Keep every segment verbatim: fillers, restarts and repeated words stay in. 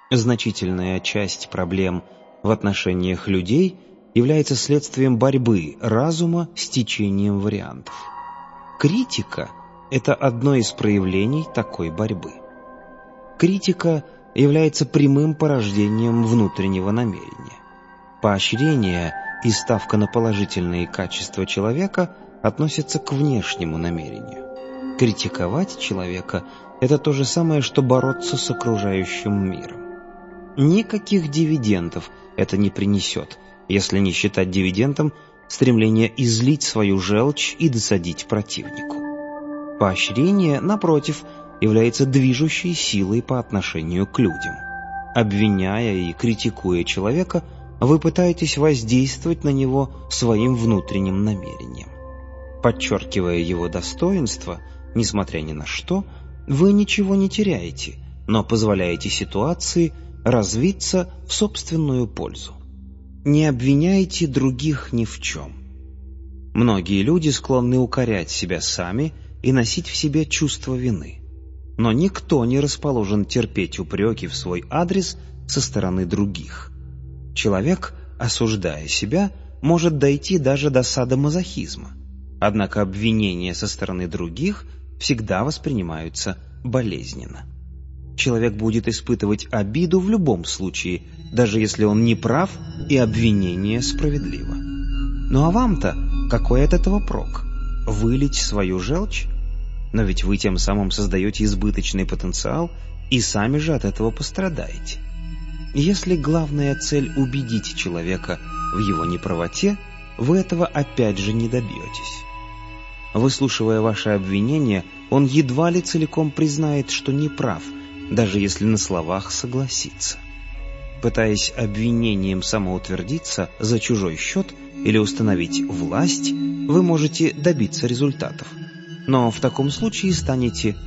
Значительная часть проблем в отношениях людей является следствием борьбы разума с течением вариантов. Критика – это одно из проявлений такой борьбы. Критика является прямым порождением внутреннего намерения. Поощрение и ставка на положительные качества человека относятся к внешнему намерению. Критиковать человека – это то же самое, что бороться с окружающим миром. Никаких дивидендов это не принесет, если не считать дивидендом стремление излить свою желчь и досадить противнику. Поощрение, напротив, является движущей силой по отношению к людям. Обвиняя и критикуя человека, вы пытаетесь воздействовать на него своим внутренним намерением. Подчеркивая его достоинства, несмотря ни на что, вы ничего не теряете, но позволяете ситуации развиться в собственную пользу. Не обвиняйте других ни в чем. Многие люди склонны укорять себя сами и носить в себе чувство вины. Но никто не расположен терпеть упреки в свой адрес со стороны других. Человек, осуждая себя, может дойти даже до садомазохизма. Однако обвинения со стороны других всегда воспринимаются болезненно. Человек будет испытывать обиду в любом случае, даже если он не прав и обвинение справедливо. Ну а вам-то какой от этого прок? Вылить свою желчь? Но ведь вы тем самым создаете избыточный потенциал и сами же от этого пострадаете. Если главная цель убедить человека в его неправоте, вы этого опять же не добьетесь. Выслушивая ваши обвинения, он едва ли целиком признает, что не прав, даже если на словах согласится. Пытаясь обвинением самоутвердиться за чужой счет или установить власть, вы можете добиться результатов, но в таком случае станете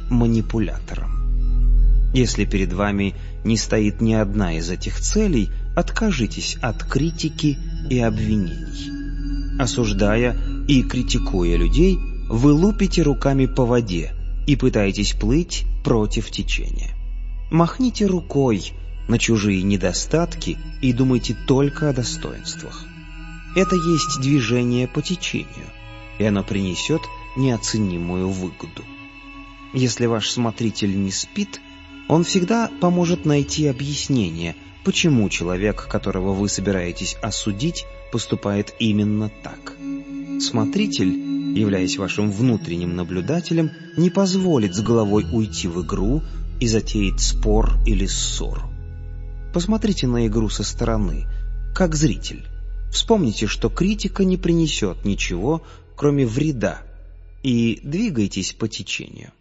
манипулятором. Если перед вами не стоит ни одна из этих целей, откажитесь от критики и обвинений. Осуждая и критикуя людей, вы лупите руками по воде и пытаетесь плыть против течения. Махните рукой на чужие недостатки и думайте только о достоинствах. Это есть движение по течению, и оно принесет неоценимую выгоду. Если ваш смотритель не спит, он всегда поможет найти объяснение, почему человек, которого вы собираетесь осудить, поступает именно так. Смотритель, являясь вашим внутренним наблюдателем, не позволит с головой уйти в игру и затеять спор или ссору. Посмотрите на игру со стороны, как зритель. Вспомните, что критика не принесет ничего, кроме вреда, и двигайтесь по течению.